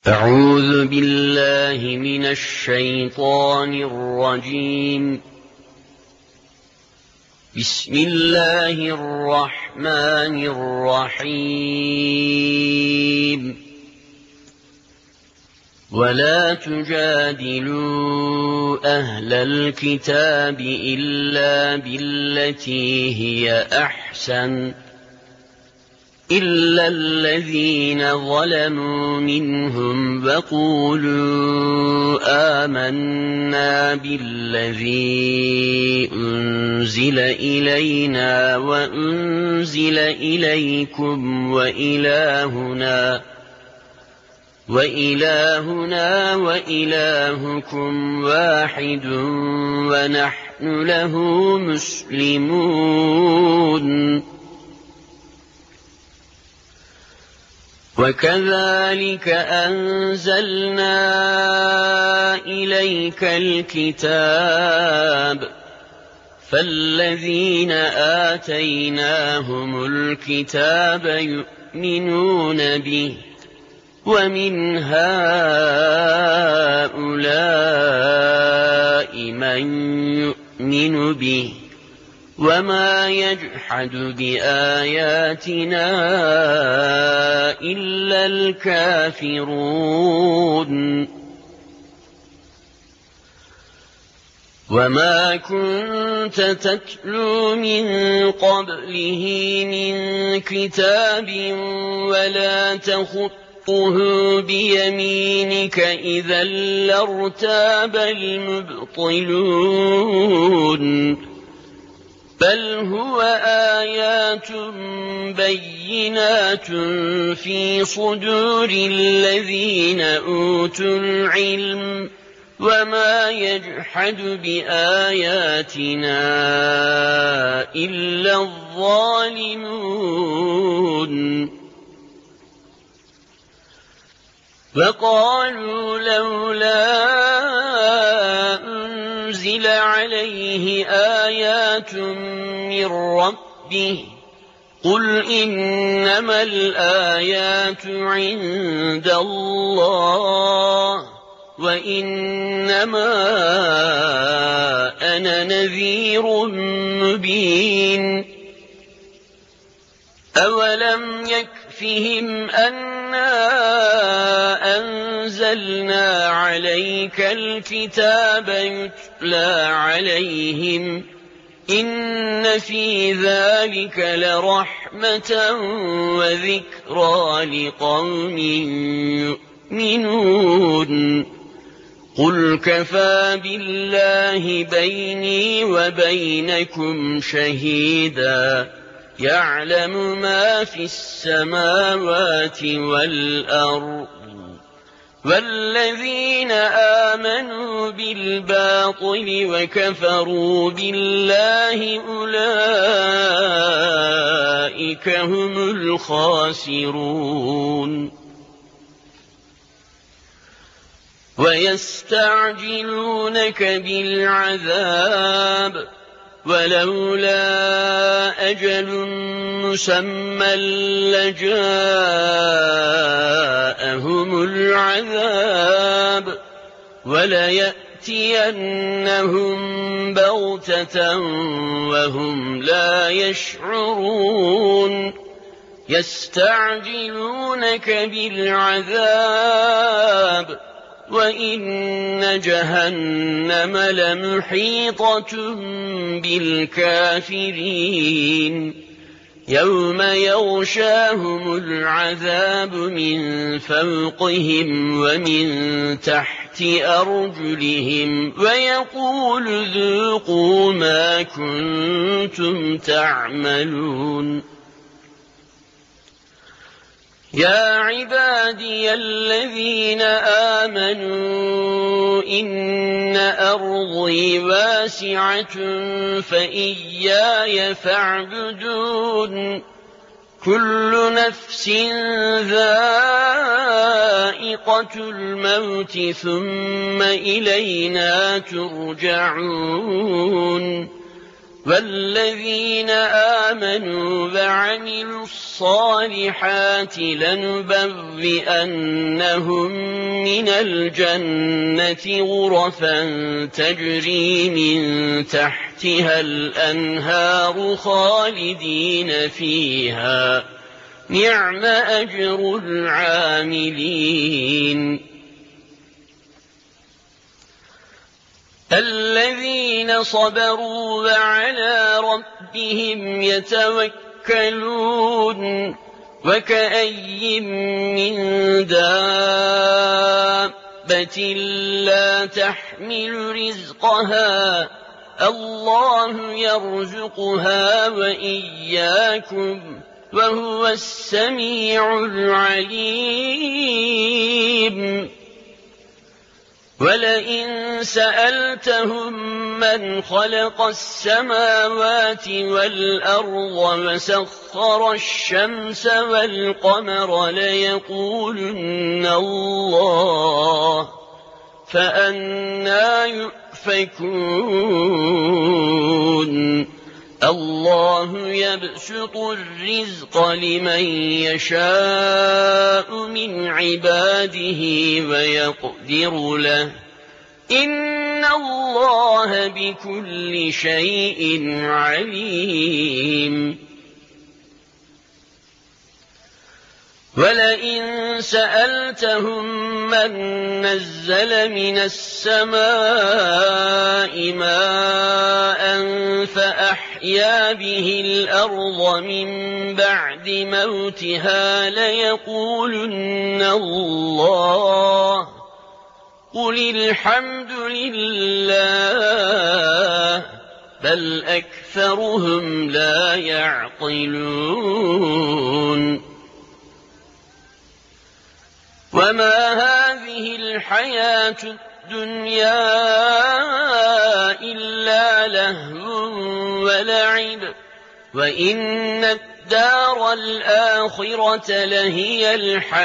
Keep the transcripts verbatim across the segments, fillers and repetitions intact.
أعوذ بالله من الشيطان الرجيم. بسم الله الرحمن الرحيم. ولا تجادلوا أهل الكتاب إلا بالتي هي أحسن إلا الذين ظلموا منهم وقولوا آمنا بالذي أنزل إلينا وأنزل إليكم وإلهنا وإلهنا وإلهكم واحد ونحن له مسلمون. وكذلك أنزلنا إليك الكتاب فالذين آتيناهم الكتاب يؤمنون به ومن هؤلاء من يؤمن به وما يجحد بآياتنا إلا الكافرون. وما كنت تتلو من قبله من كتاب ولا تخطه بيمينك إذا لارتاب المبطلون. بل هو آيات بينات في صدور الذين أوتوا العلم وما يجحد بآياتنا إلا الظالمون. وقالوا لولا أنزل عليه آيات من ربه قل إنما الآيات عند الله وإنما أنا نذير مبين. أولم يكفهم أنا أنزلنا عليك الكتاب يتلى عليهم إن في ذلك لرحمة وذكرى لقوم يؤمنون. قل كفى بالله بيني وبينكم شهيدا يعلم ما في السماوات والأرض والذين آمنوا بالباطل وكفروا بالله أولئك هم الخاسرون. ويستعجلونك بالعذاب ولولا أجل مسمى لجاءهم العذاب وليأتينهم بغتة وهم لا يشعرون. يستعجلونك بالعذاب وإن جهنم لمحيطة بالكافرين. يوم يغشاهم العذاب من فوقهم ومن تحت أرجلهم ويقول ذوقوا ما كنتم تعملون. يا عبادي الذين آمنوا إن أرضي واسعة فإياي فاعبدون. كل نفس ذائقة الموت ثم إلينا ترجعون. والذين آمنوا وعملوا الصالحات لنبوئنهم من الجنة غرفا تجري من تحتها الأنهار خالدين فيها نعم أجر العاملين الذين صبروا وعلى ربهم يتوكلون وكأي من دابة لا تحمل رزقها الله يرزقها وإياكم وهو السميع العليم ولئن سألتهم من خلق السماوات والأرض وسخر الشمس والقمر ليقولن الله فأنى يؤفكون الله يبسط الرزق لمن يشاء من عباده ويقدر له إن الله بكل شيء عليم ولئن سألتهم من نزل من السماء ماء فأحيا به الأرض من بعد موتها ليقولن الله قل الحمد لله بل أكثرهم لا يعقلون وما هذه الحياة الدنيا إلا لهو ولعب وإن الدار الآخرة لهي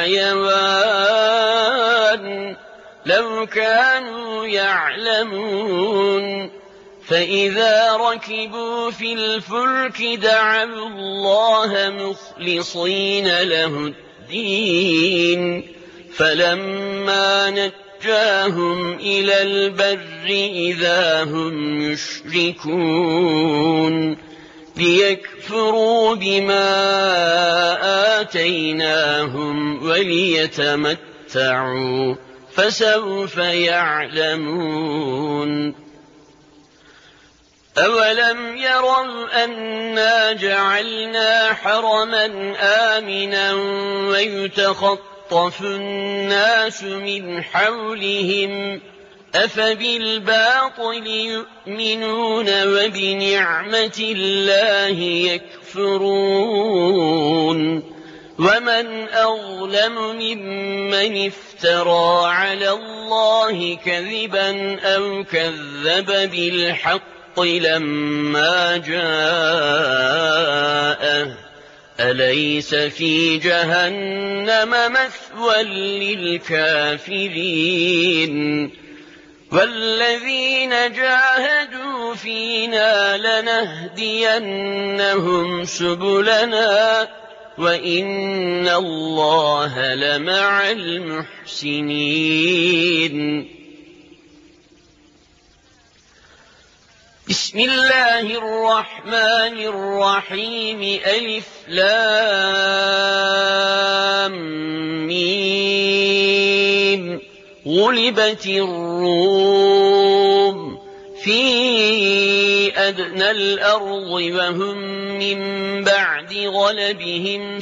الحيوان لو كانوا يعلمون فإذا ركبوا في الفلك دعوا الله مخلصين له الدين فلما نجاهم إلى البر إذا هم يشركون ليكفروا بما آتيناهم وليتمتعوا فسوف يعلمون أولم يروا أنا جعلنا حرما آمنا ويتخطى يخطف الناس من حولهم أفبالباطل يؤمنون وبنعمة الله يكفرون ومن أظلم ممن افترى على الله كذبا أو كذب بالحق لما جاءه أليس في جهنم مثوى للكافرين والذين جاهدوا فينا لنهدينهم سبلنا وإن الله لمع المحسنين بسم الله الرحمن الرحيم ألف لام ميم غلبت الروم في أدنى الأرض وهم من بعد غلبهم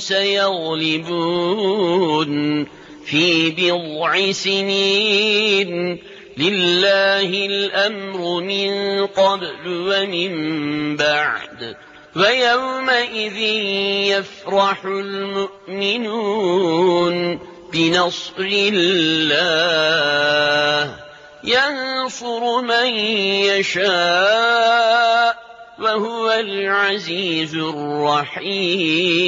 سيغلبون في بضع سنين لله الأمر من قبل ومن بعد ويومئذ يفرح المؤمنون بنصر الله ينصر من يشاء وهو العزيز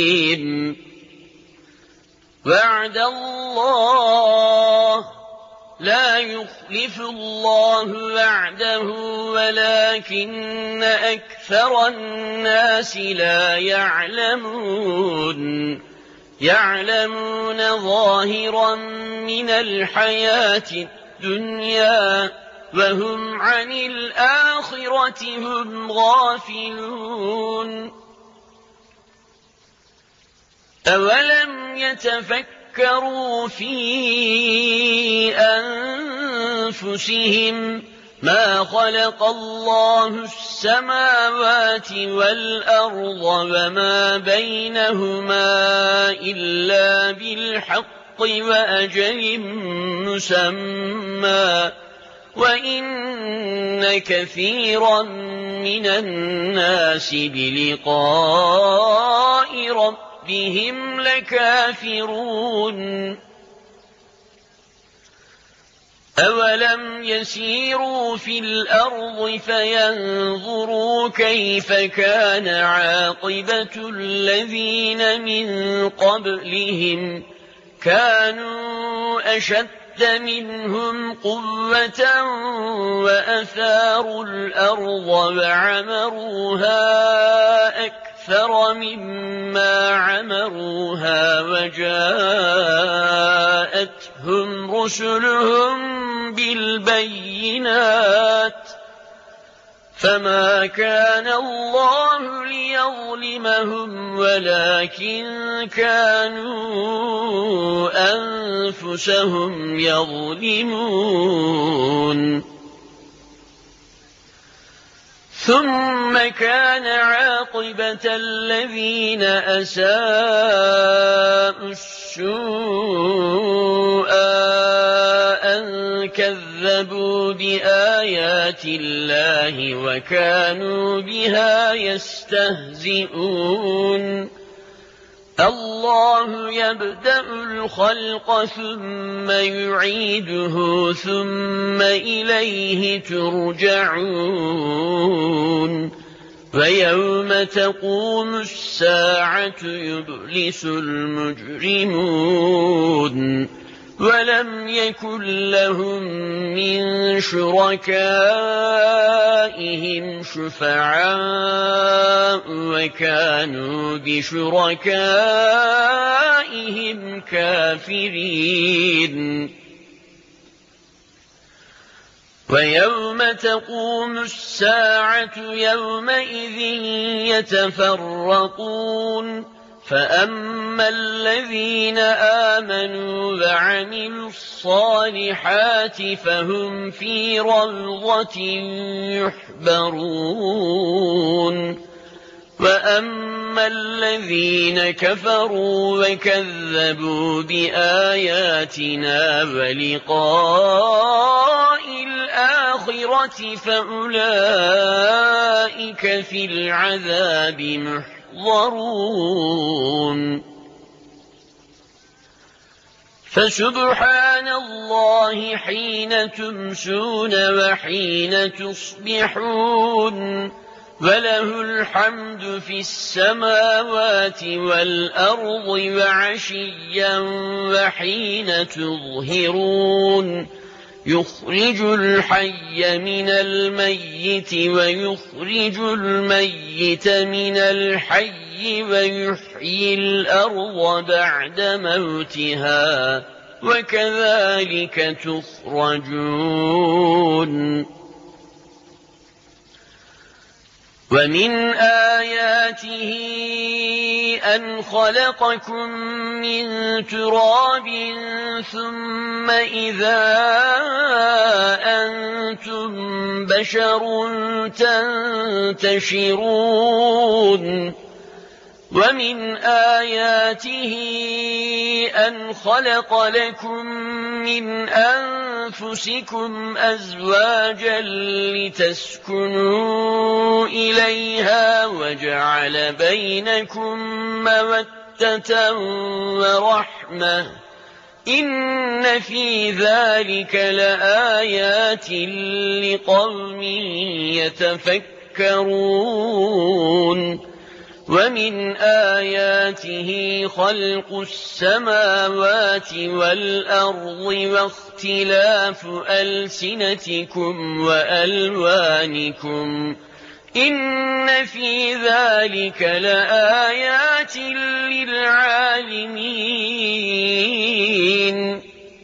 الرحيم وعد الله لا يخلف الله وعده ولكن أكثر الناس لا يعلمون يعلمون ظاهرا من الحياة الدنيا وهم عن الآخرة هم غافلون أولم يتفكروا في أنفسهم ما خلق الله السماوات والأرض وما بينهما إلا بالحق وأجل مسمى وإن كثيرا من الناس بلقاء ربهم لكافرون أولم يسيروا في الأرض فينظروا كيف كان عاقبة الذين من قبلهم كانوا أشد منهم قوة وأثاروا الأرض وعمروها أكثر مما عمروها وجاءتهم رسلهم بالبينات فما كان الله ليظلمهم ولكن كانوا أنفسهم يظلمون ثم كان عاقبة الذين أساءوا السوء أن كذبوا بآيات الله وكانوا بها يستهزئون الله يبدأ الخلق ثم يعيده ثم إليه ترجعون ويوم تقوم الساعة يبلس المجرمون ولم يكن لهم من شركائهم شفعاء وكانوا بشركائهم كافرين ويوم تقوم الساعة يومئذ يتفرقون فأما الذين آمنوا وعملوا الصالحات فهم في روضة يحبرون وأما الذين كفروا وكذبوا بآياتنا ولقاء الآخرة فأولئك في العذاب محضرون ضرون فسبحان الله حين تمسون وحين تصبحون وله الحمد في السماوات والأرض وعشيا وحين تظهرون يخرج الحي من الميت ويخرج الميت من الحي ويحيي الأرض بعد موتها وكذلك تخرجون ومن آياته أن خلقكم من تراب ثم إذا أنتم بشر تنتشرون ومن آياته أن خلق لكم من أنفسكم أزواجا لتسكنوا إليها وجعل بينكم مودة ورحمة إن في ذلك لآيات لقوم يتفكرون ومن آياته خلق السماوات والأرض واختلاف ألسنتكم وألوانكم إن في ذلك لآيات للعالمين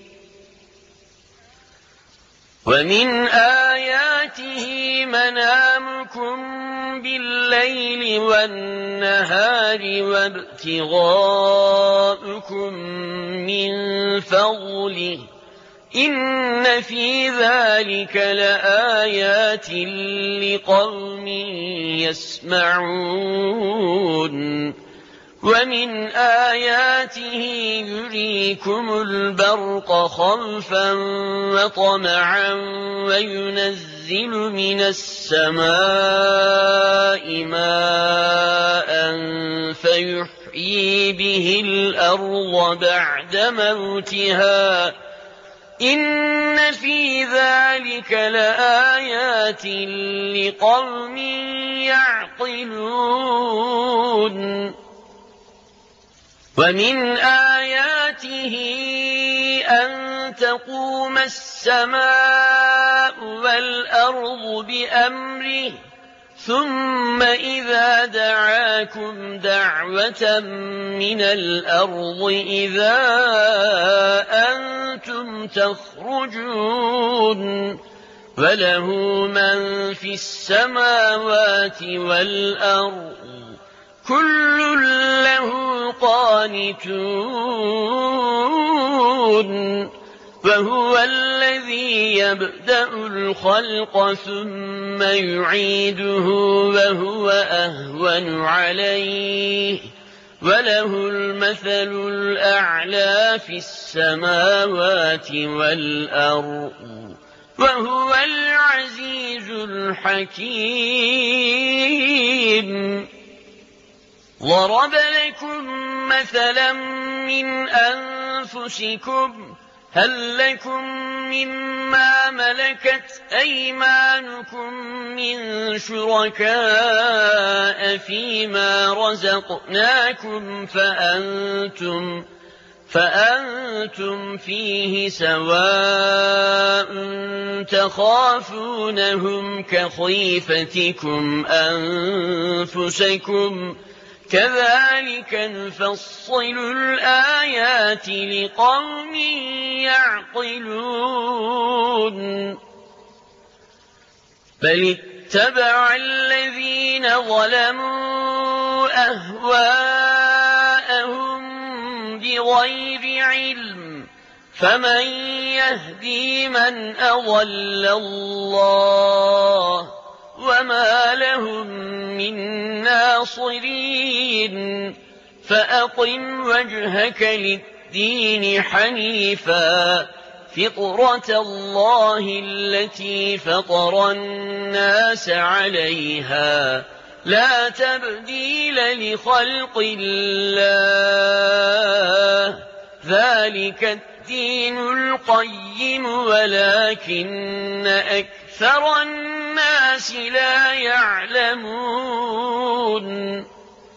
ومن آياته منامكم بالليل والنهار وابتغاؤكم من فضله إن في ذلك لآيات لقوم يسمعون ومن آياته يريكم البرق خوفا وطمعا وينزل من السماء ماء فيحيي به الأرض بعد موتها إن في ذلك لآيات لقوم يعقلون ومن آياته أن تقوم السماء والأرض بأمره ثم إذا دعاكم دعوة من الأرض إذا أنتم تخرجون وله من في السماوات والأرض كل له قانتون وهو الذي يبدأ الخلق ثم يعيده وهو أهون عليه وله المثل الأعلى في السماوات والأرض وهو العزيز الحكيم ضرب لكم مثلا من أنفسكم هل لكم مما ملكت أيمانكم من شركاء فيما رزقناكم فأنتم فأنتم فيه سواء تخافونهم كخيفتكم أنفسكم كذلك نفصل الآيات لقوم يعقلون بل اتبع الذين ظلموا أهواءهم بغير علم فمن يهدي من أضل الله وما لهم من ناصرين فأقم وجهك للدين حنيفا فطرة الله التي فطر الناس عليها لا تبديل لخلق الله ذلك الدين القيم ولكن أكثر الناس لا يعلمون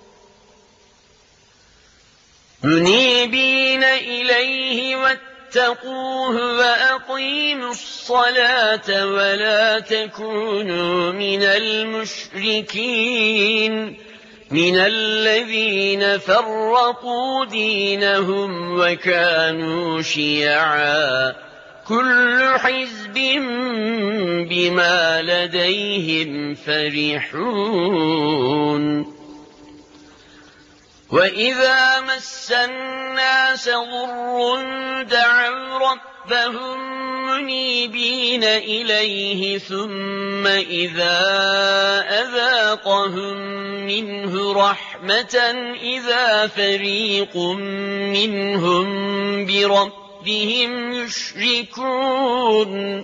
منيبين إليه واتقوه وأقيموا الصلاة ولا تكونوا من المشركين من الذين فرقوا دينهم وكانوا شيعا كل حزب بما لديهم فرحون وإذا مس الناس ضر دعوا ربهم منيبين إليه ثم إذا أذاقهم منه رحمة إذا فريق منهم بربهم يشركون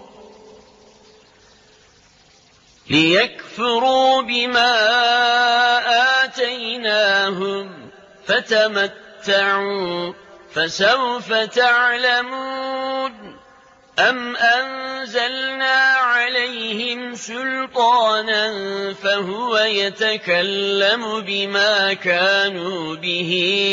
ليكفروا بما آتيناهم فتمتعوا فسوف تعلمون أم أنزلنا عليهم عليهم سلطانا فهو يتكلم بما كانوا به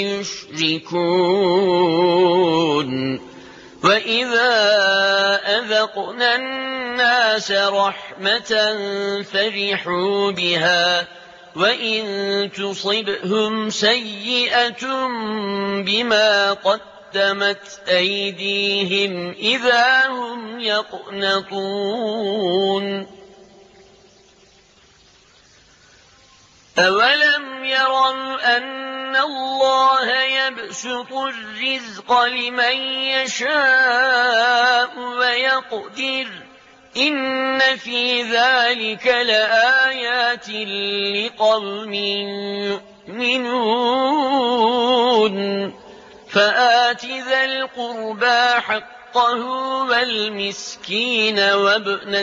يشركون وإذا أذقنا الناس رحمة فرحوا بها وإن تصبهم سيئة بما قدمت أيديهم إذا هم يقنطون أولم يروا أن الله يبسط الرزق لمن يشاء ويقدر إن في ذلك لآيات لقوم يؤمنون فآت ذا القربى حقه والمسكين وابن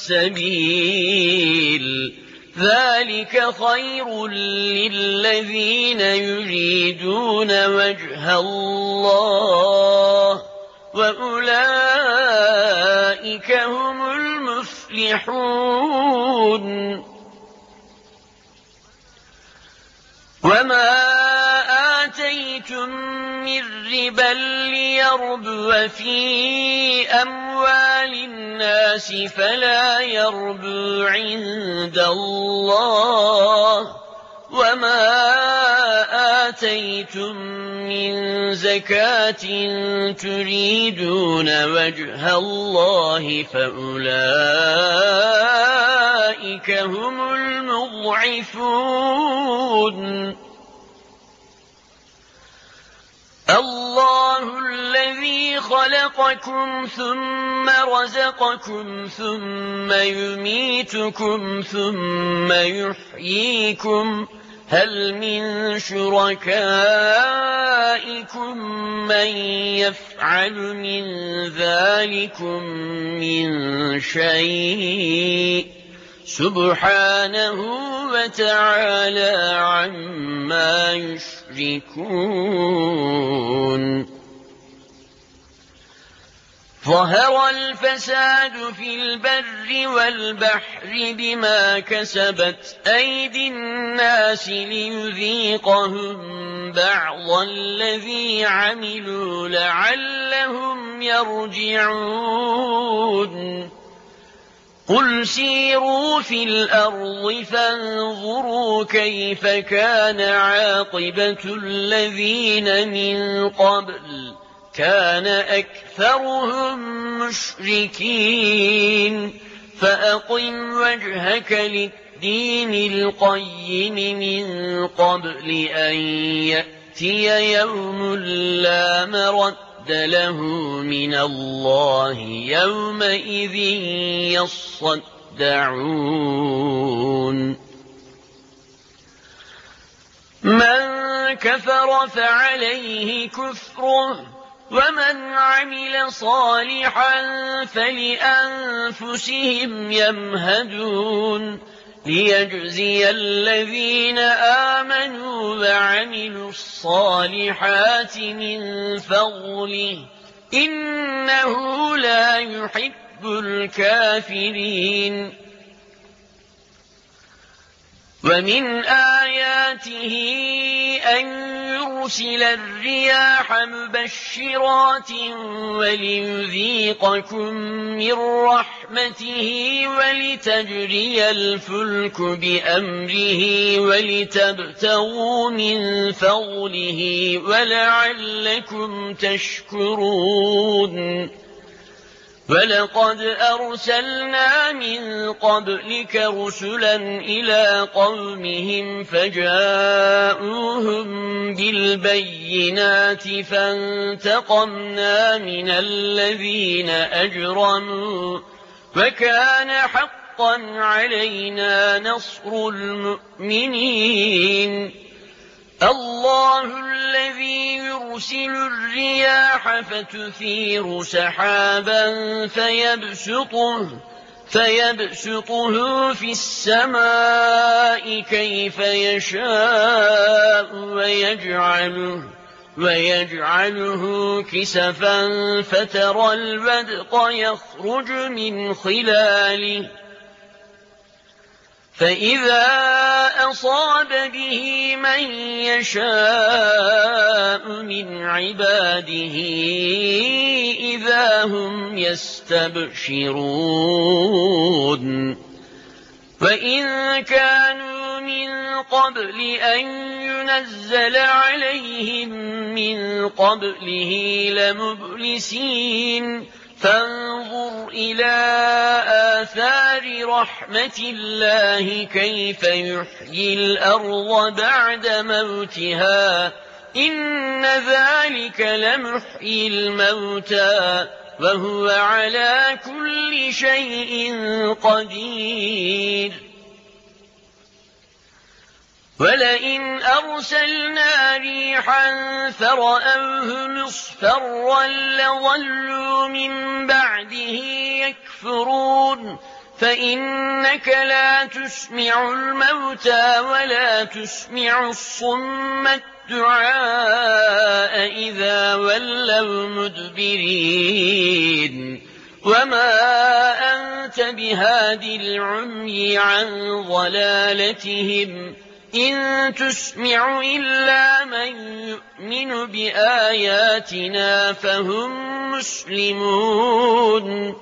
السبيل ذلك خير للذين يريدون وجه الله وأولئك هم المفلحون وما آتيتم من ربا ليربو في أموال الناس فلا يربو عند الله وما آتيتم من زكاة تريدون وجه الله فأولئك هم المضعفون الله الذي خلقكم ثم رزقكم ثم يميتكم ثم يحييكم هل من شركائكم من يفعل من ذلكم من شيء سبحانه وتعالى عما يشركون ظهر الفساد في البر والبحر بما كسبت أيدي الناس ليذيقهم بعض الذي عملوا لعلهم يرجعون قل سيروا في الأرض فانظروا كيف كان عاقبة الذين من قبل كان أكثرهم مشركين فأقم وجهك للدين القيم من قبل أن يأتي يوم لا مرد له من الله يومئذ يصدعون من كفر فعليه كفره ومن عمل صالحا فلأنفسهم يمهدون ليجزي الذين آمنوا وعملوا الصالحات من فضله إنه لا يحب الكافرين ومن آياته أن يرسل الرياح مبشرات وليذيقكم من رحمته ولتجري الفلك بأمره ولتبتغوا من فضله ولعلكم تشكرون ولقد أرسلنا من قبلك رسلا إلى قومهم فجاءوهم بالبينات فانتقمنا من الذين أجرموا وكان حقا علينا نصر المؤمنين الله الذي يرسل الرياح فتثير سحابا فيبسطه, فيبسطه في السماء كيف يشاء ويجعله, ويجعله كسفا فترى الودق يخرج من خلاله فإذا أصاب به من يشاء من عباده إذا هم يستبشرون وإن كانوا من قبل أن ينزل عليهم من قبله لمبلسين فانظر إلى آثار رحمة الله كيف يحيي الأرض بعد موتها إن ذلك لمحيي الموتى وهو على كل شيء قدير ولئن أرسلنا ريحا فرأوه مصفرا لظلوا من بعده يكفرون فإنك لا تسمع الموتى ولا تسمع الصم الدعاء إذا ولوا مدبرين وما أنت بهادي العمي عن ضلالتهم إن تسمع إلا من يؤمن بآياتنا فهم مسلمون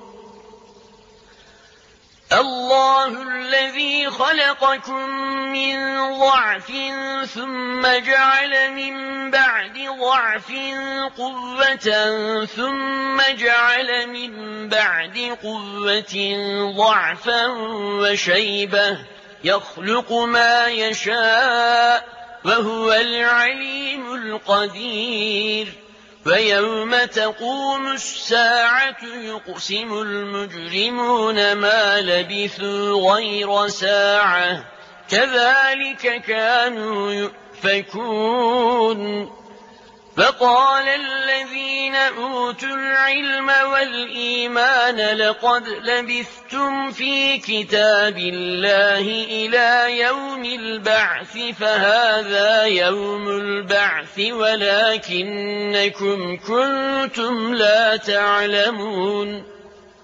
الله الذي خلقكم من ضعف ثم جعل من بعد ضعف قوة ثم جعل من بعد قوة ضعفا وشيبة يخلق ما يشاء وهو العليم القدير ويوم تقوم الساعة يقسم المجرمون ما لبثوا غير ساعة كذلك كانوا يؤفكون فقال الذين أوتوا العلم والإيمان لقد لبثتم في كتاب الله إلى يوم البعث فهذا يوم البعث ولكنكم كنتم لا تعلمون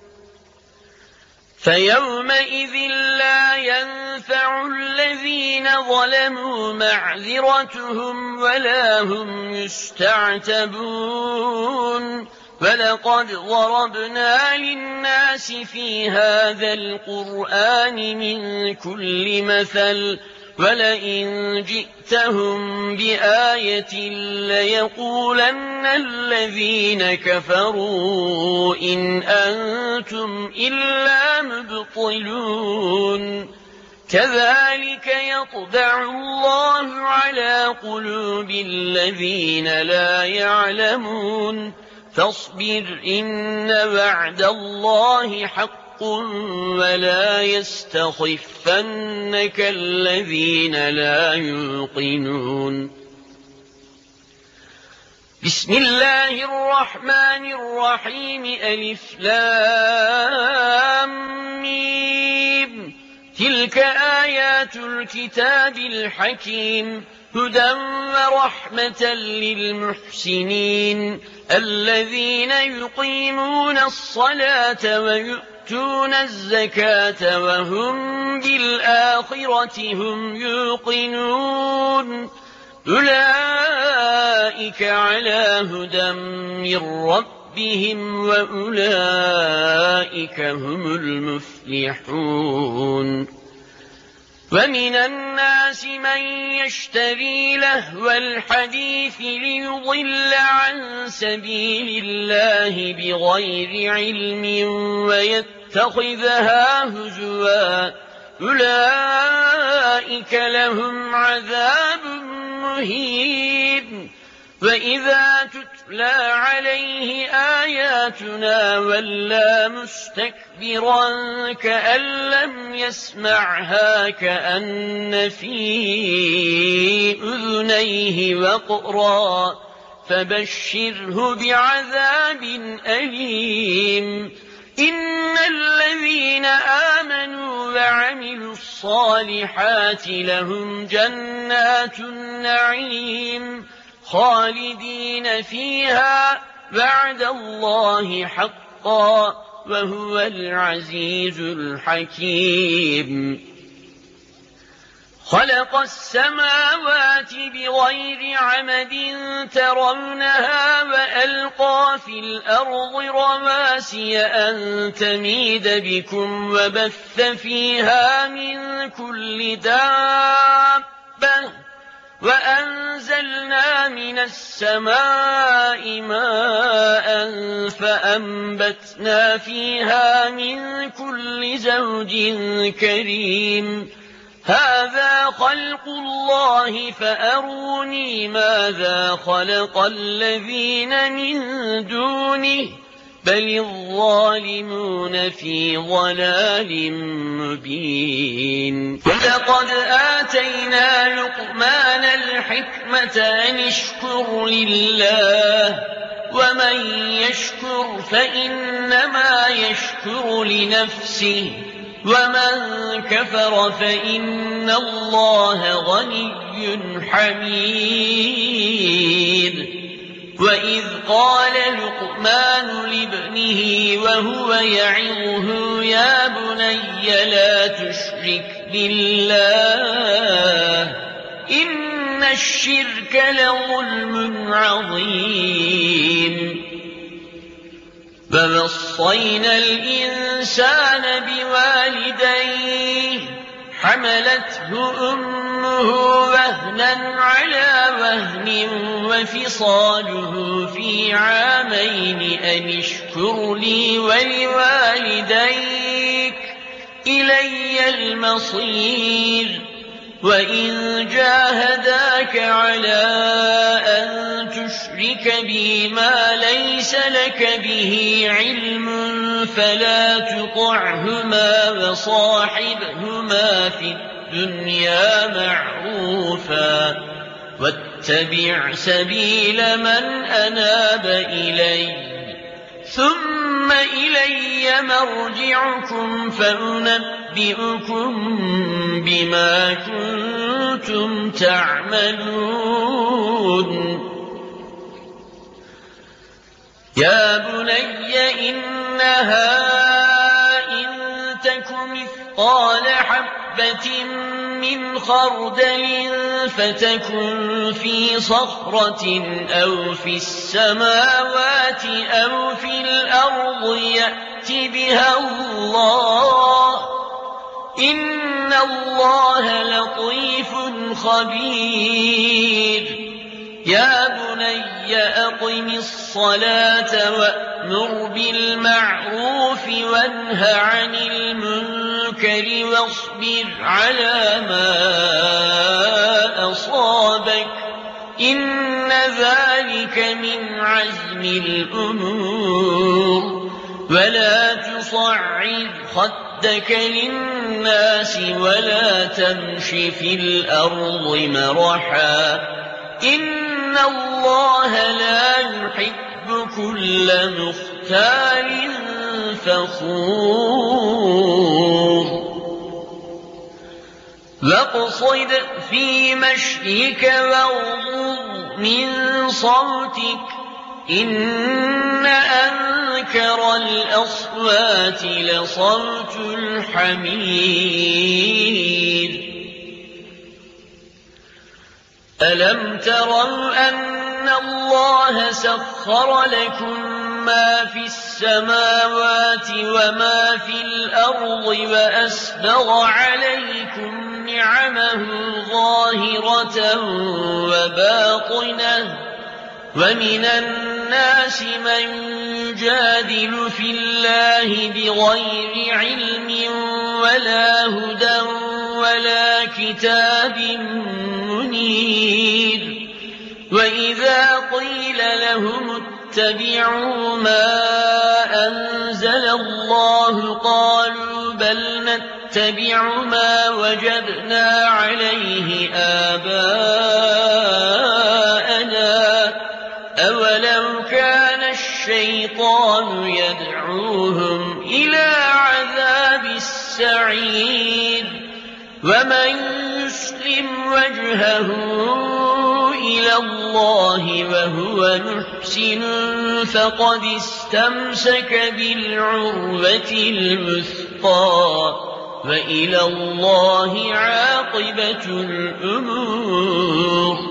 فيومئذ لا ينفع الذين ظلموا معذرتهم ولا هم يستعتبون ولقد ضربنا للناس في هذا القرآن من كل مثل ولئن جئتهم بآية ليقولن الذين كفروا إن أنتم إلا مبطلون كذلك يطبع الله على قلوب الذين لا يعلمون فاصبر إن وعد الله حق ولا يستخفنك الذين لا يوقنون بسم الله الرحمن الرحيم ألف لام ميم تلك آيات الكتاب الحكيم هدى ورحمة للمحسنين الذين يقيمون الصلاة ويؤتون الزكاة وهم بالآخرة هم يوقنون أولئك على هدى من ربهم وأولئك هم المفلحون ومن الناس من يشتري لهو الحديث ليضل عن سبيل الله بغير علم ويتخذها هزوا أولئك لهم عذاب مهين وإذا تتلى عليه آياتنا ولى مستكبرا كأن لم يسمعها كأن في أذنيه وقرا فبشره بعذاب أليم إن الذين آمنوا وعملوا الصالحات لهم جنات النعيم خالدين فيها وعد الله حقا وهو العزيز الحكيم خلق السماوات بغير عمد ترونها وألقى في الأرض رواسي أن تميد بكم وبث فيها من كل دابة وأنزلنا من السماء ماء فأنبتنا فيها من كل زوج كريم هذا خلق الله فأروني ماذا خلق الذين من دونه بل الظالمون في ضلال مبين ولقد آتينا لقمان الحكمة أن اشكر لله ومن يشكر فإنما يشكر لنفسه ومن كفر فإن الله غني حميد وإذ قال لقمان لابنه وهو يعظه يا بني لا تشرك بالله إن الشرك لظلم عظيم فوصينا الإنسان بوالديه حملته أمه وهنا على وهن وفصاله في عامين أن اشكر لي ولوالديك إلي المصير وإن جاهداك على أن تشرك بي ما ليس لك به علم فلا تطعهما وصاحبهما في الدنيا معروفا واتبع سبيل من أناب إلي ثم إلي مرجعكم فأنبئكم بما كنتم تعملون يا بني إنها إن تك مثقال حبة من خردل فتكن في صخرة أو في السماوات أو في الأرض يأت بها الله إن الله لطيف خبير يا بني أقم الصلاة وأمر بالمعروف وانه عن المنكر واصبر على ما أصابك إن ذلك من عزم الأمور ولا تصعد خدك للناس ولا تمش في الأرض مرحا إن الله لا يحب كل مختال فخور واقصد في مشيك واغضض من صوتك إن أنكر الأصوات لصوت الحمير ألم تروا أن الله سخر لكم ما في السماوات وما في الأرض وأسبغ عليكم نعمه ظاهرة وباطنة ومن الناس من يجادل في الله بغير علم ولا هدى ولا كتاب منير وإذا قيل لهم اتبعوا ما أنزل الله قالوا بل نتبع ما وجدنا عليه آباءنا أولو كان الشيطان يدعوهم إلى عذاب السعير ومن يسلم وجهه إلى الله وهو محسن فقد استمسك بالعروة الوثقى وإلى الله عاقبة الأمور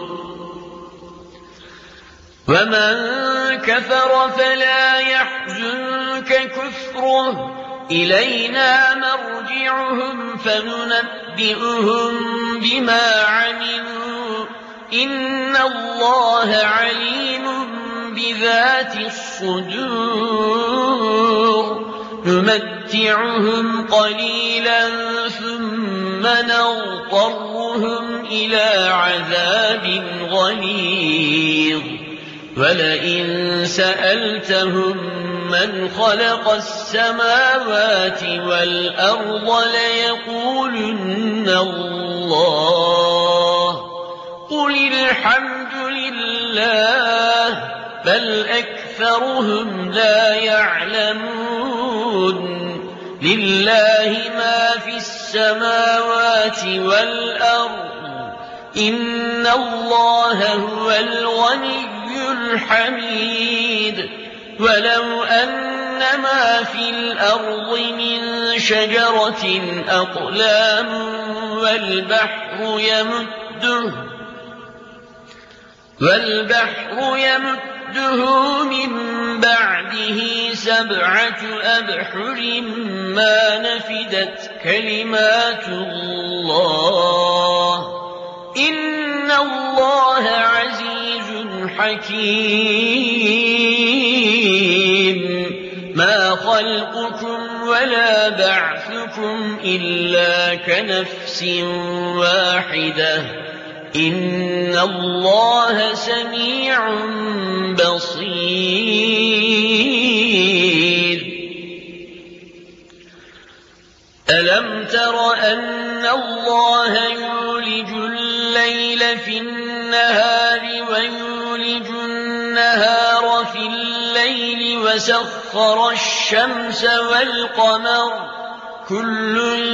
ومن كفر فلا يحزنك كفره إلينا مرجعهم فننبئهم بما عملوا إن الله عليم بذات الصدور نمتعهم قليلا ثم نضطرهم إلى عذاب غليظ ولئن سألتهم من خلق السماوات والأرض ليقولن الله قل الحمد لله بل أكثرهم لا يعلمون لله ما في السماوات والأرض إن الله هو الغني الحميد ولو أن ما في الأرض من شجرة أقلام والبحر يمده والبحر يمده من بعده سبعة أبحر ما نفدت كلمات الله إن الله عزيز حكيم ما خلقكم ولا بعثكم إلا كنفس واحدة إن الله سميع بصير ألم تر أن الله يولج الليل في النهار ويولج النهار في الليل وسخر الشمس والقمر كل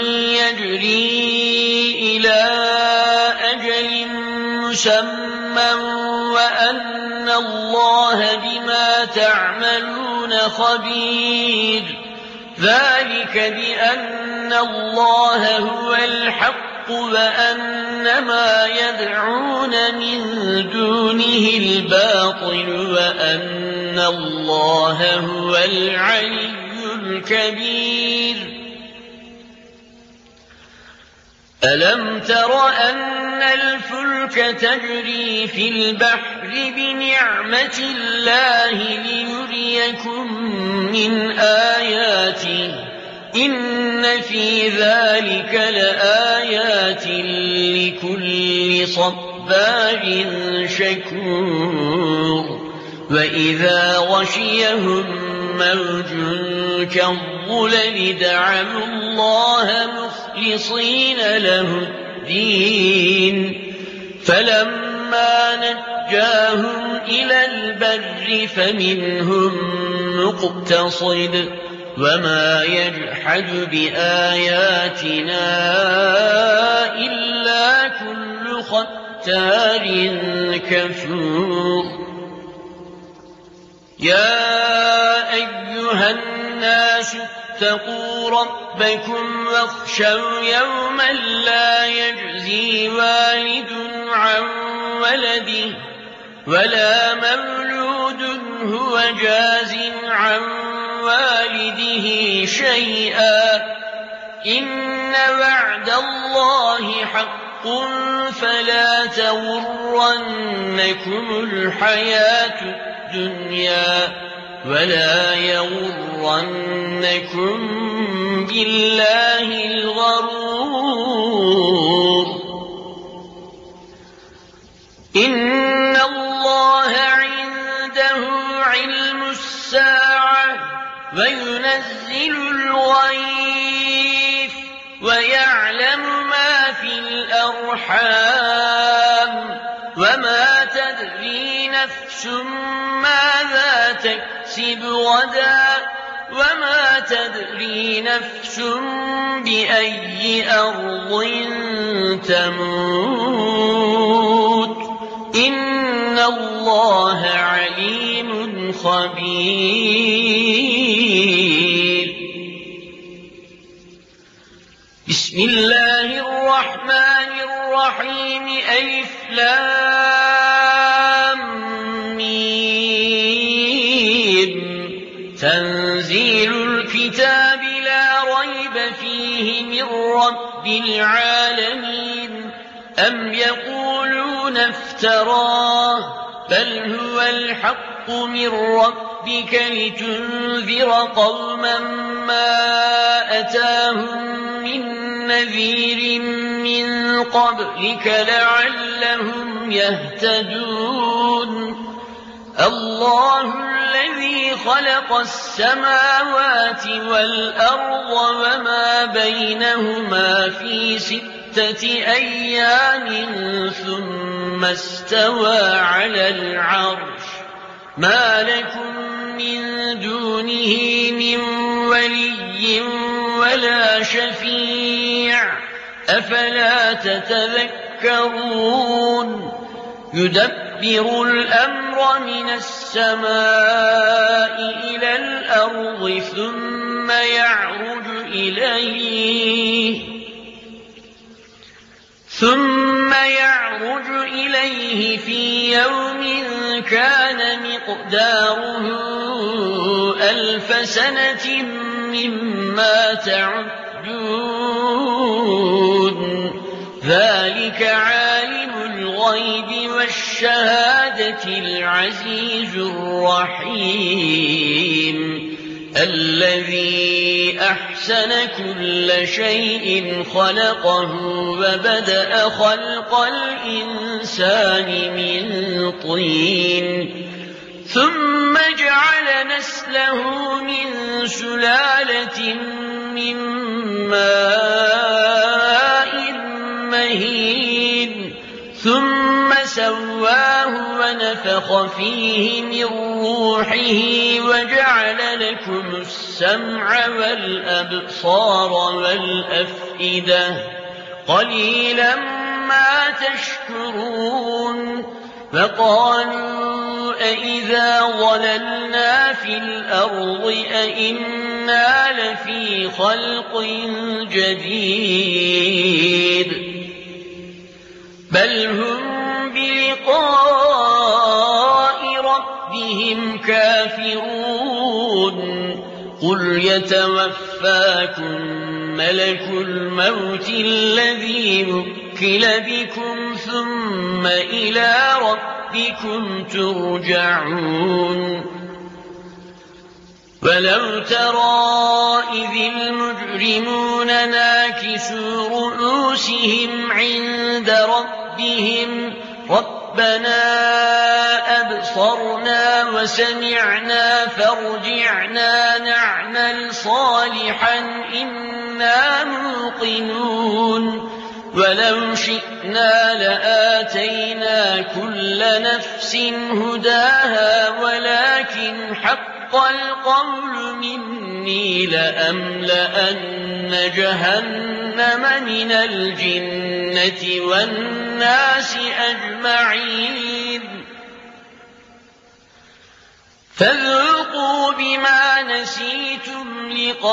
يجري إلى أجل مسمى وأن الله بما تعملون خبير ذلك بأن الله هو الحق وأن ما يدعون من دونه الباطل وأن الله هو العلي الكبير ألم تر أن الفلك تجري في البحر بنعمة الله ليريكم من آياته إن في ذلك لآيات لكل صبار شكور وإذا غشيهم موج كالظلل دعوا الله مخلصين له الدين فلما نجاهم إلى البر فمنهم مقتصد وما يجحد بآياتنا إلا كل ختار كفور يا أيها الناس اتقوا ربكم واخشوا يوما لا يجزي والد عن ولده ولا مولود هو جاز عن والده شيئا إن وعد الله حق فلا تغرنكم الحياة الدنيا ولا يغرنكم بالله الغرور إن الله عنده علم الساعة وينزل الغيث ويعلم ما في الأرحام وما تدري نفس ماذا تكسب غدا وما تدري نفس بأي أرض تموت إن الله عليم خبير بسم الله الرحمن الرحيم ألف لام ميم تنزيل الكتاب لا ريب فيه من رب العالمين أم يقولون افتراه بل هو الحق من ربك لتنذر قوما ما أتاهم من نذير من قبلك لعلهم يهتدون الله الذي خلق السماوات والأرض وما بينهما في ستة أيام ثم استوى على العرش ما لكم من دونه من ولي ولا شفيع أفلا تتذكرون يدبر الأمر من السماء إلى الأرض ثم يعرج إليه ثم يعرج إليه في يوم كان مقداره ألف سنة مما تعدون ذلك عالم الغيب والشهادة العزيز الرحيم الذي أحسن كل شيء خلقه وبدأ خلق الإنسان من طين ثم جعل نسله من سلالة من ماء مهين ثم سواه ونفخ فيه من روحه وجعل لكم السمع والأبصار والأفئدة قليلا ما تشكرون فقالوا أإذا ضللنا في الأرض أإنا لفي خلق جديد بل هم بلقاء ربهم كافرون قل يتوفاكم ملك الموت الذي وكل بكم ثم إلى ربكم ترجعون ولو ترى إذ المجرمون ناكسوا رؤوسهم عند ربهم ربنا أبصرنا وسمعنا فارجعنا نعمل صالحا إنا موقنون ولو شئنا لآتينا كل نفس هداها ولكن حق القول مني لأملأن جهنم من الجنة والناس أجمعين فذوقوا بما نسيتم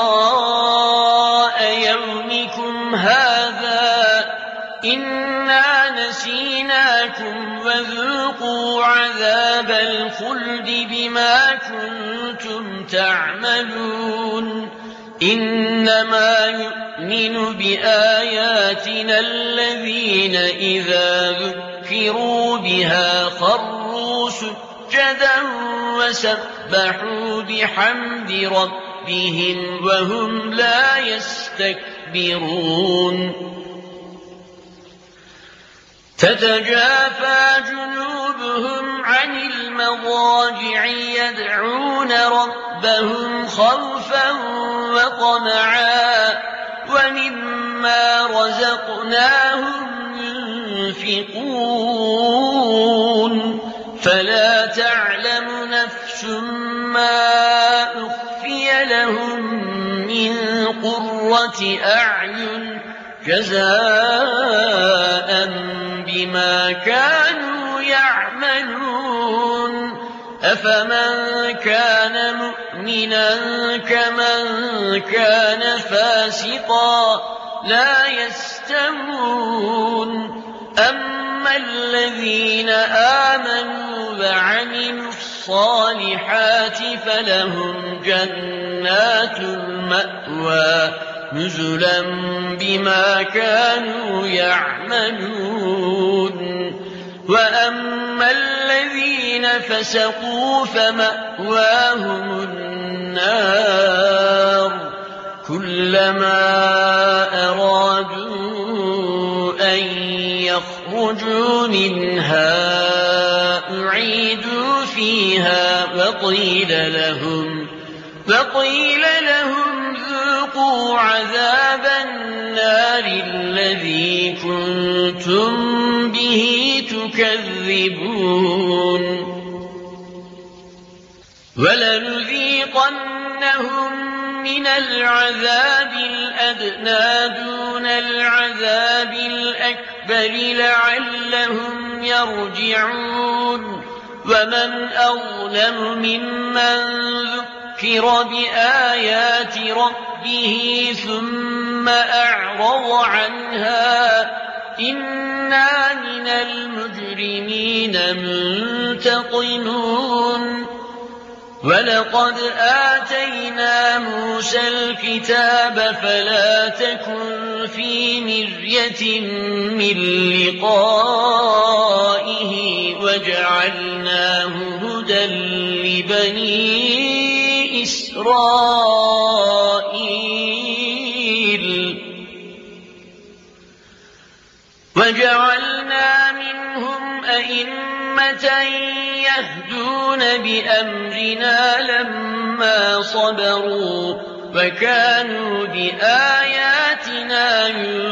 لقاء يومكم هذا إنا نسيناكم وذوقوا عذاب الخلد بما كنتم تعملون إنما يؤمن بآياتنا الذين إذا ذكروا بها خروا سجدا وسبحوا بحمد ربهم وهم لا يستكبرون تتجافى جنوبهم عن المضاجع يدعون ربهم خوفا وطمعا ومما رزقناهم ينفقون فلا تعلم نفس ما أخفي لهم من قرة أعين جزاء بما كانوا يعملون أفمن كان مؤمنا كمن كان فاسقا لا يستوون أما الذين آمنوا وعملوا الصالحات فلهم جنات المأوى نزلا بما كانوا يعملون وأما الذين فسقوا فمأواهم النار كلما أرادوا أن يخرجوا منها أعيدوا فيها وقيل لهم وقيل لهم ذوقوا عذاب النار الذي كنتم به تكذبون ولنذيقنهم من العذاب الأدنى دون العذاب الأكبر لعلهم يرجعون ومن أظلم ممن ذكر بآيات ربه ثم أعرض عنها إنا من المجرمين منتقمون ولقد آتينا موسى الكتاب فلا تكن في مرية من لقائه وجعلناه هدى لبني إسرائيل وجعلنا منهم أئمة يهدون بأمرنا لما صبروا وكانوا بآياتنا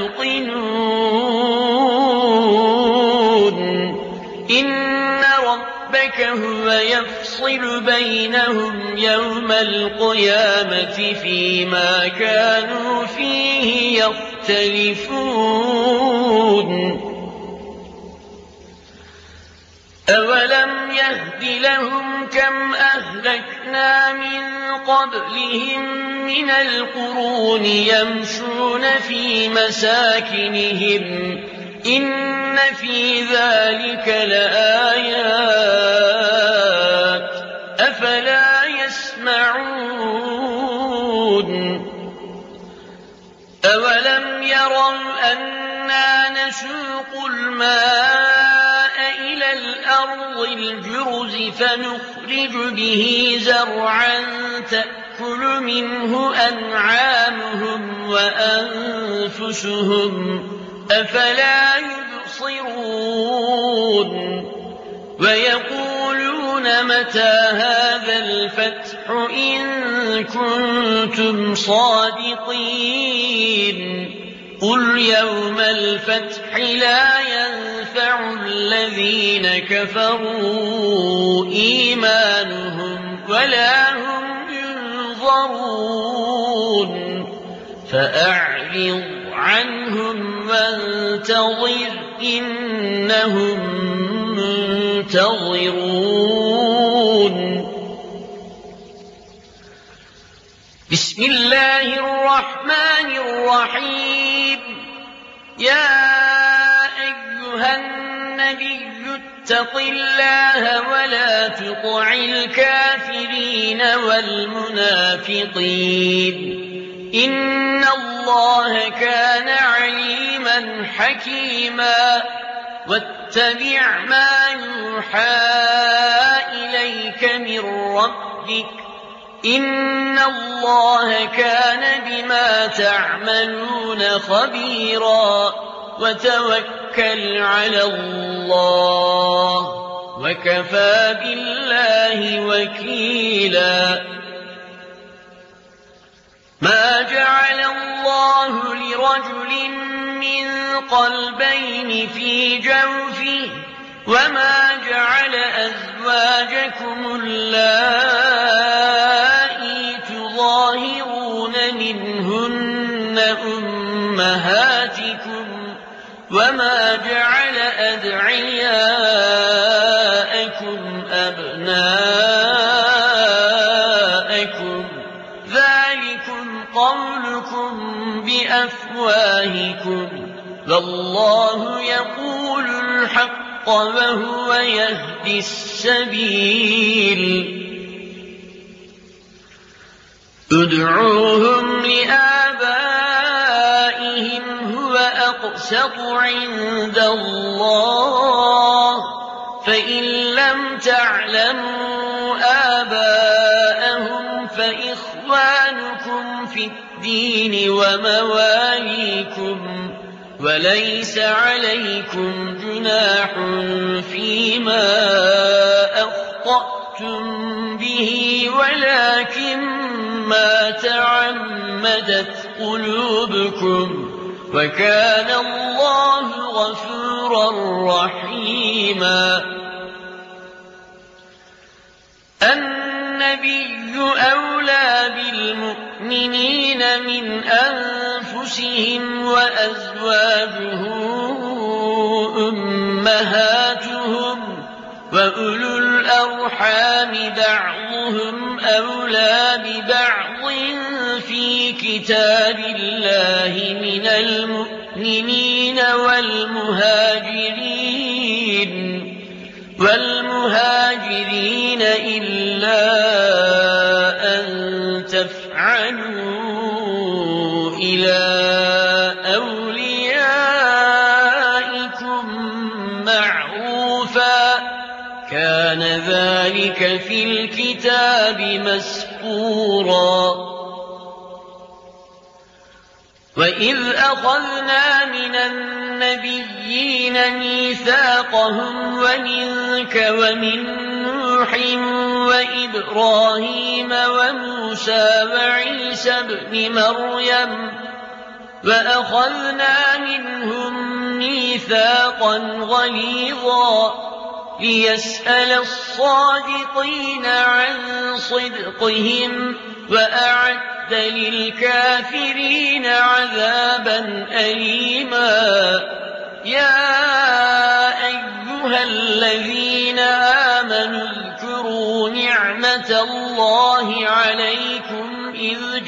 يوقنون إن ربك هو يفصل بينهم يوم القيامة فيما كانوا فيه يختلفون أولم يهد لهم كم أهلكنا من قبلهم من القرون يمشون في مساكنهم إن في ذلك لآيات أفلا يسمعون أولم يروا أنا نسوق الماء إلى الأرض الجرز فنخرج به زرعا تأكل منه أنعامهم وأنفسهم أفلا يبصرون ويقولون متى هذا الفتح إن كنتم صادقين قل يوم الفتح لا ينفع الذين كفروا إيمانهم ولا هم ينظرون فأعرض عنهم وانتظر إنهم منتظرون بسم الله الرحمن الرحيم يا أيها النبي اتق الله ولا تطع الكافرين والمنافقين إن الله كان عليما حكيما واتبع ما يوحى إليك من ربك إن الله كان بما تعملون خبيرا وتوكل على الله وكفى بالله وكيلا ما جعل الله لرجل من قلبين في جوفه وما جعل أزواجكم اللائي تظاهرون منهن أمهاتكم وما جعل أدعياءكم أبناءكم ذلكم قولكم إخوانكم بأفواهكم والله يقول الحق وهو يهدي السبيل ادعوهم لآبائهم هو أقسط عند الله فإن لم تعلموا آباءهم فإخوانكم في الدين ومواليكم وليس عليكم جناح فيما أخطأتم به ولكن ما تعمدت قلوبكم وكان الله غفورا رحيما. النبي أولى بالمؤمنين من أنفسهم وأزواجه أمهاتهم وأولو الأرحام بعضهم أولى ببعض في كتاب الله من المؤمنين والمهاجرين والمهاجرين إلا أن تفعلوا إلى أوليائكم معروفا كان ذلك في الكتاب مسطورا. وإذ أخذنا من النبيين ميثاقهم ومنك ومن نوح وإبراهيم وموسى وعيسى ابن مريم وأخذنا منهم ميثاقا غليظا ليسأل الصادقين عن صدقهم وأعد للكافرين عذابا أليما. يا أيها الذين آمنوا اذكروا نعمة الله عليكم إذ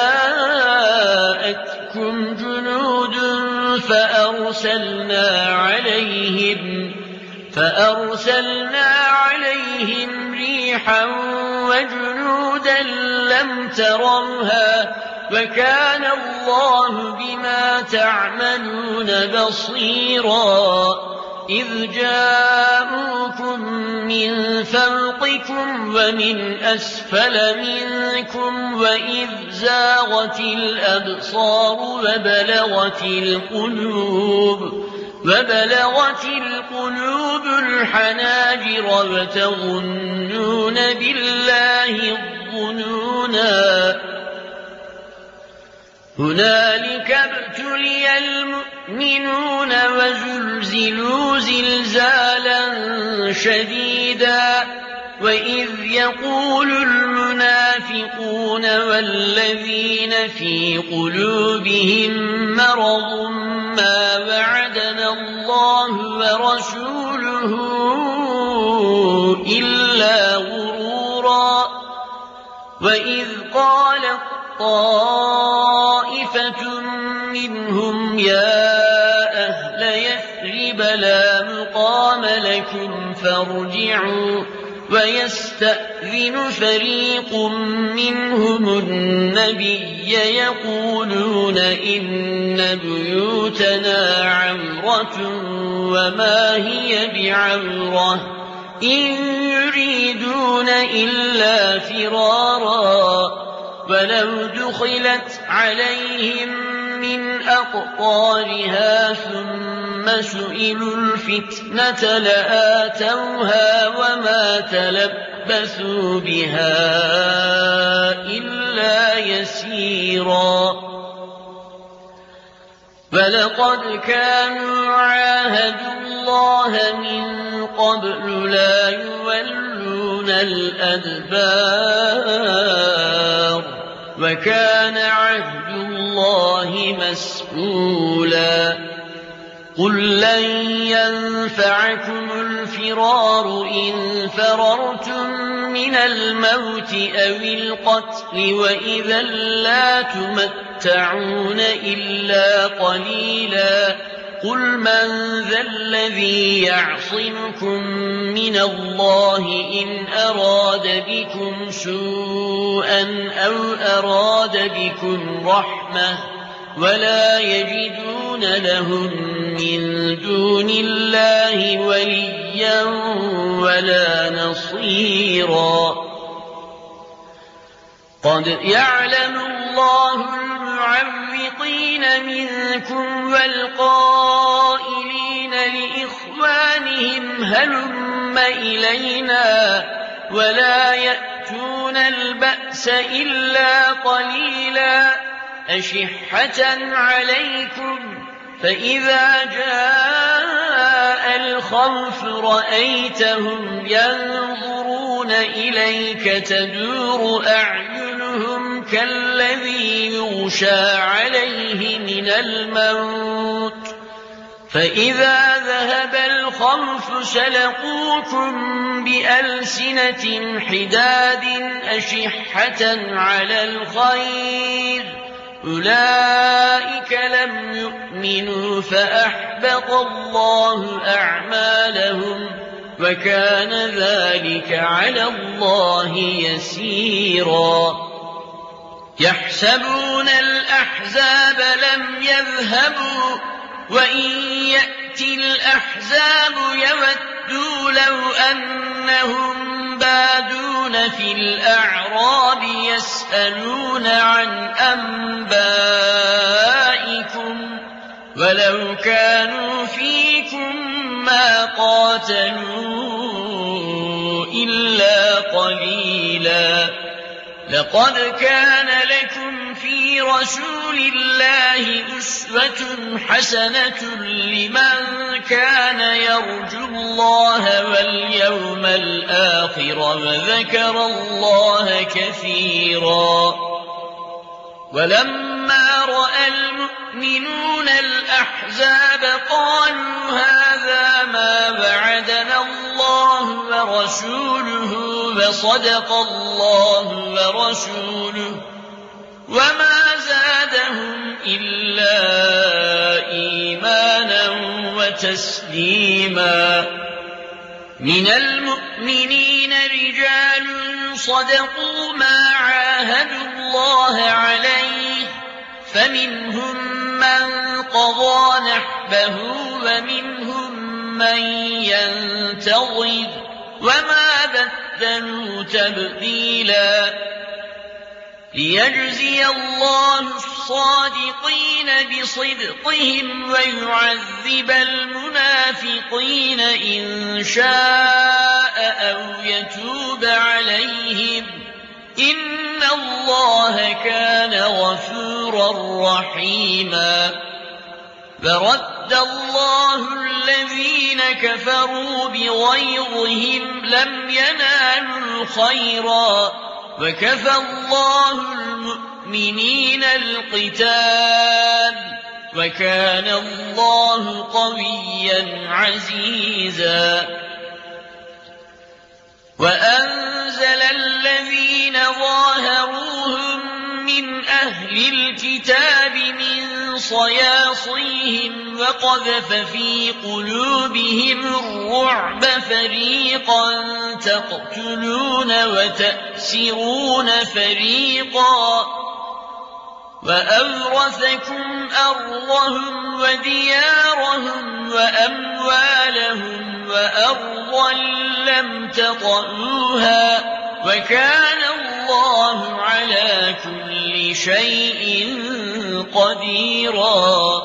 جاءتكم جنود فأرسلنا عليهم فأرسلنا عليهم ريحا وجنودا لم تروها وكان الله بما تعملون بصيرا. إذ جاءوكم من فوقكم ومن أسفل منكم وإذ زاغت الأبصار وبلغت القلوب وبلغت القلوب الحناجر وتظنون بالله الظنونا. هنالك ابتلي المؤمنون وزلزلوا زلزالا شديدا. وإذ يقول المنافقون والذين في قلوبهم مرض ما وعدنا الله ورسوله إلا غرورا. وإذ قالت طائفة منهم يا أهل يثرب لا مقام لكم فارجعوا ويستأذن فريق منهم النبي يقولون إن بيوتنا عورة وما هي بعورة إن يريدون إلا فرارا. ولو دخلت عليهم من أقطارها ثم سئلوا الفتنة لآتوها وما تلبثوا بها إلا يسيرا. ولقد كانوا عاهدوا الله من قبل لا يولون الأدبار وكان عهد الله مسئولا. قل لن ينفعكم الفرار إن فررتم من الموت أو القتل وإذا لا تمتعون تمتعون إلا قليلا قل من ذا الذي يعصمكم من الله إن أراد بكم سوءا أو أراد بكم رحمة ولا يجدون لهم من دون الله وليا ولا نصيرا قد يعلم الله المعوقين منكم والقائلين لإخوانهم هلم إلينا ولا يأتون البأس إلا قليلا أشحة عليكم فإذا جاء الخوف رأيتهم ينظرون إليك تدور أعينهم كالذي يغشى عليه من الموت فإذا ذهب الخوف سلقوكم بألسنة حداد أشحة على الخير أولئك لم يؤمنوا فأحبط الله أعمالهم وكان ذلك على الله يسيرا يحسبون الأحزاب لم يذهبوا وإن يأتي الأحزاب يودوا لو أنهم بادون في الأعراب يسألون عن أنبائكم ولو كانوا فيكم ما قاتلوا إلا قليلا لقد كان لكم في رسول الله أسوة حسنة لمن كان يرجو الله واليوم الآخر وذكر الله كثيرا ولما رأى المؤمنون الأحزاب قالوا هذا ما وعدنا الله ورسوله وصدق الله ورسوله وما زادهم إلا إيمانا وتسليما من المؤمنين رجال صدقوا ما عاهدوا الله عليه فمنهم من قضى نحبه ومنهم من ينتظر وما بدلوا تبديلا ليجزي الله الصادقين بصدقهم ويعذب المنافقين إن شاء أو يتوب عليهم إن الله كان غفورا رحيما فرد الله الذين كفروا بغيظهم لم ينالوا خيرا وكفى الله المؤمنين القتال وكان الله قويا عزيزا وأنزل الذين ظاهروهم من أهل الكتاب من صياصيهم وقذف في قلوبهم الرعب فريقا تقتلون وتأسرون فريقا وأورثكم أرضهم وديارهم وأموالهم وأرضا لم تطئوها وكان الله على كل شيء قديرا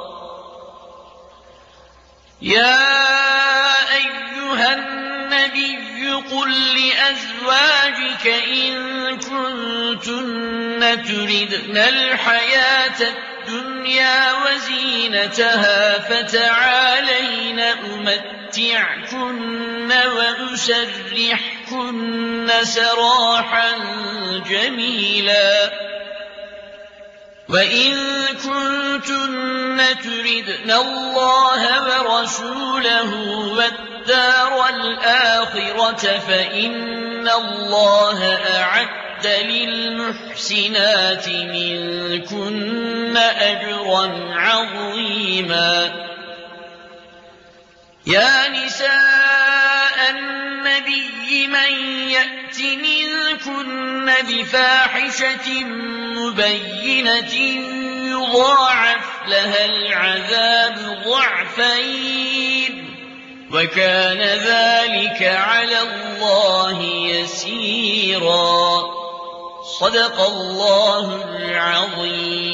يا أيها النبي قل لأزواجك إن كنتن تردن الحياة الدنيا وزينتها فتعالين أمتعكن وأسرحكن سراحا جميلا وإن كنتن تردن الله ورسوله والدار الآخرة فإن الله أعد أعتدت للمحسنات منكن أجرا عظيما. يا نساء النبي من يأت منكن بفاحشة مبينة يضاعف لها العذاب ضعفين وكان ذلك على الله يسيرا. صدق الله العظيم.